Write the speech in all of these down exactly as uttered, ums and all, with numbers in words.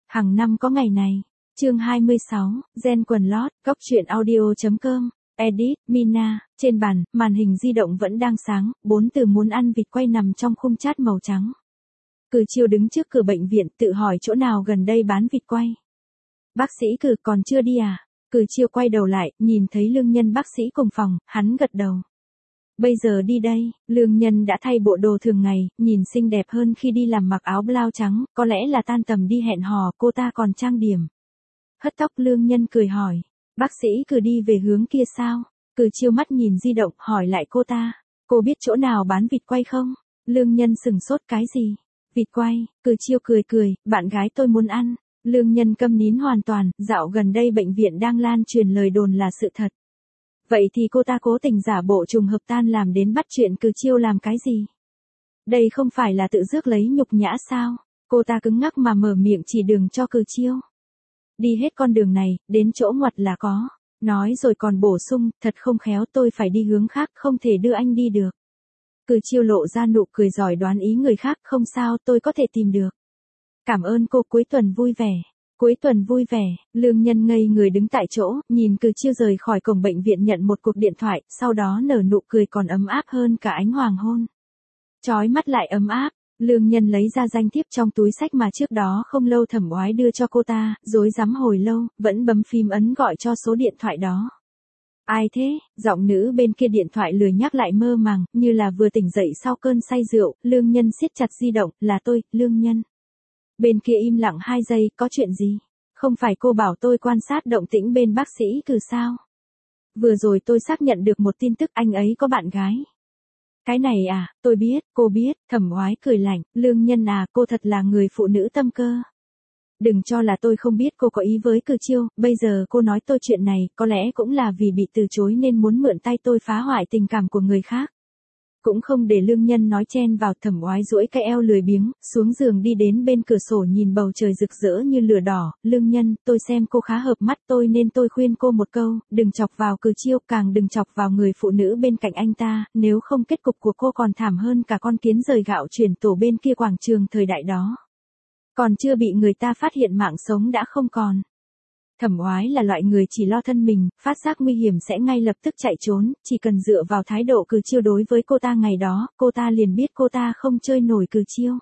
Hàng năm có ngày này. Chương hai mươi sáu, Gen quần lót, góc truyện audio.com, edit, Mina, trên bàn, màn hình di động vẫn đang sáng, bốn từ muốn ăn vịt quay nằm trong khung chat màu trắng. Cử Chiêu đứng trước cửa bệnh viện tự hỏi chỗ nào gần đây bán vịt quay. Bác sĩ Cử còn chưa đi à? Cử Chiêu quay đầu lại, nhìn thấy Lương Nhân bác sĩ cùng phòng, hắn gật đầu. Bây giờ đi đây, Lương Nhân đã thay bộ đồ thường ngày, nhìn xinh đẹp hơn khi đi làm mặc áo blau trắng, có lẽ là tan tầm đi hẹn hò, cô ta còn trang điểm. Hất tóc Lương Nhân cười hỏi, bác sĩ Cử đi về hướng kia sao? Cử Chiêu mắt nhìn di động, hỏi lại cô ta, cô biết chỗ nào bán vịt quay không? Lương Nhân sừng sốt cái gì? Vịt quay, Cử Chiêu cười cười, bạn gái tôi muốn ăn. Lương Nhân câm nín hoàn toàn, dạo gần đây bệnh viện đang lan truyền lời đồn là sự thật. Vậy thì cô ta cố tình giả bộ trùng hợp tan làm đến bắt chuyện Cử Chiêu làm cái gì? Đây không phải là tự rước lấy nhục nhã sao? Cô ta cứng ngắc mà mở miệng chỉ đường cho Cử Chiêu. Đi hết con đường này, đến chỗ ngoặt là có. Nói rồi còn bổ sung, thật không khéo tôi phải đi hướng khác, không thể đưa anh đi được. Cử Chiêu lộ ra nụ cười giỏi đoán ý người khác, không sao, tôi có thể tìm được. Cảm ơn cô, cuối tuần vui vẻ. Cuối tuần vui vẻ, Lương Nhân ngây người đứng tại chỗ, nhìn Cử Chiêu rời khỏi cổng bệnh viện nhận một cuộc điện thoại, sau đó nở nụ cười còn ấm áp hơn cả ánh hoàng hôn. Chói mắt lại ấm áp, Lương Nhân lấy ra danh thiếp trong túi xách mà trước đó không lâu Thẩm Oái đưa cho cô ta, rối rắm hồi lâu, vẫn bấm phím ấn gọi cho số điện thoại đó. Ai thế? Giọng nữ bên kia điện thoại lười nhắc lại mơ màng, như là vừa tỉnh dậy sau cơn say rượu, Lương Nhân siết chặt di động, là tôi, Lương Nhân. Bên kia im lặng hai giây, có chuyện gì? Không phải cô bảo tôi quan sát động tĩnh bên bác sĩ Cử sao? Vừa rồi tôi xác nhận được một tin tức anh ấy có bạn gái. Cái này à, tôi biết, cô biết, Thẩm Oái cười lạnh, Lương Nhân à, cô thật là người phụ nữ tâm cơ. Đừng cho là tôi không biết cô có ý với Cử Chiêu, bây giờ cô nói tôi chuyện này, có lẽ cũng là vì bị từ chối nên muốn mượn tay tôi phá hoại tình cảm của người khác. Cũng không để Lương Nhân nói chen vào, Thẩm Oái duỗi cái eo lười biếng, xuống giường đi đến bên cửa sổ nhìn bầu trời rực rỡ như lửa đỏ, Lương Nhân, tôi xem cô khá hợp mắt tôi nên tôi khuyên cô một câu, đừng chọc vào Cử Chiêu, càng đừng chọc vào người phụ nữ bên cạnh anh ta, nếu không kết cục của cô còn thảm hơn cả con kiến rời gạo chuyển tổ bên kia quảng trường thời đại đó. Còn chưa bị người ta phát hiện mạng sống đã không còn. Thẩm Oái là loại người chỉ lo thân mình, phát giác nguy hiểm sẽ ngay lập tức chạy trốn, chỉ cần dựa vào thái độ Cử Chiêu đối với cô ta ngày đó, cô ta liền biết cô ta không chơi nổi Cử Chiêu.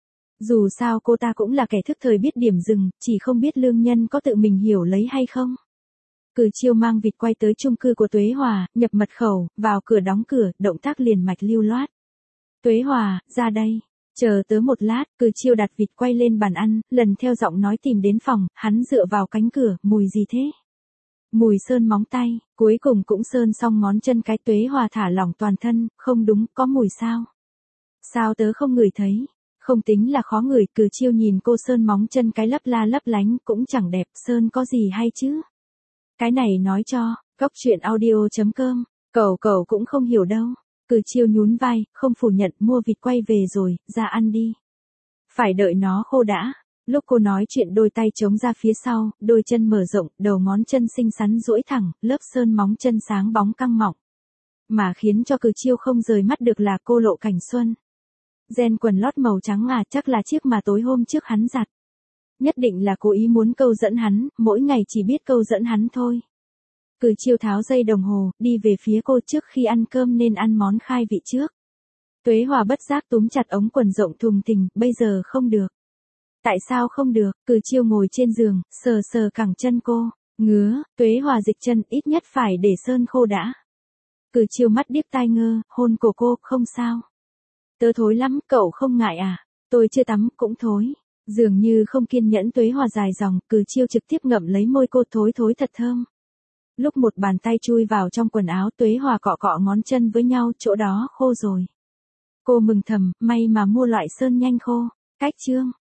Dù sao cô ta cũng là kẻ thức thời biết điểm dừng, chỉ không biết Lương Nhân có tự mình hiểu lấy hay không. Cử Chiêu mang vịt quay tới chung cư của Tuế Hòa, nhập mật khẩu, vào cửa đóng cửa, động tác liền mạch lưu loát. Tuế Hòa, ra đây. Chờ tớ một lát, Cử Chiêu đặt vịt quay lên bàn ăn, lần theo giọng nói tìm đến phòng, hắn dựa vào cánh cửa, mùi gì thế? Mùi sơn móng tay, cuối cùng cũng sơn xong ngón chân cái. Tuế Hòa thả lỏng toàn thân, không đúng, có mùi sao? Sao tớ không ngửi thấy? Không tính là khó ngửi, Cử Chiêu nhìn cô sơn móng chân cái lấp la lấp lánh, cũng chẳng đẹp, sơn có gì hay chứ? Cái này nói cho, góc truyện audio.com, cậu cậu cũng không hiểu đâu. Cử Chiêu nhún vai, không phủ nhận, mua vịt quay về rồi, ra ăn đi. Phải đợi nó khô đã. Lúc cô nói chuyện đôi tay chống ra phía sau, đôi chân mở rộng, đầu ngón chân xinh xắn duỗi thẳng, lớp sơn móng chân sáng bóng căng mọng. Mà khiến cho Cử Chiêu không rời mắt được là cô lộ cảnh xuân. Gen quần lót màu trắng à, chắc là chiếc mà tối hôm trước hắn giặt. Nhất định là cố ý muốn câu dẫn hắn, mỗi ngày chỉ biết câu dẫn hắn thôi. Cử Chiêu tháo dây đồng hồ, đi về phía cô, trước khi ăn cơm nên ăn món khai vị trước. Tuế Hòa bất giác túm chặt ống quần rộng thùng thình, bây giờ không được. Tại sao không được? Cử Chiêu ngồi trên giường, sờ sờ cẳng chân cô, ngứa, Tuế Hòa dịch chân, ít nhất phải để sơn khô đã. Cử Chiêu mắt điếc tai ngơ, hôn cổ cô, không sao. Tớ thối lắm, cậu không ngại à? Tôi chưa tắm, cũng thối. Dường như không kiên nhẫn, Tuế Hòa dài dòng, Cử Chiêu trực tiếp ngậm lấy môi cô, thối thối thật thơm. Lúc một bàn tay chui vào trong quần áo, Tuế Hòa cọ cọ ngón chân với nhau, chỗ đó khô rồi. Cô mừng thầm, may mà mua loại sơn nhanh khô. Cách chương.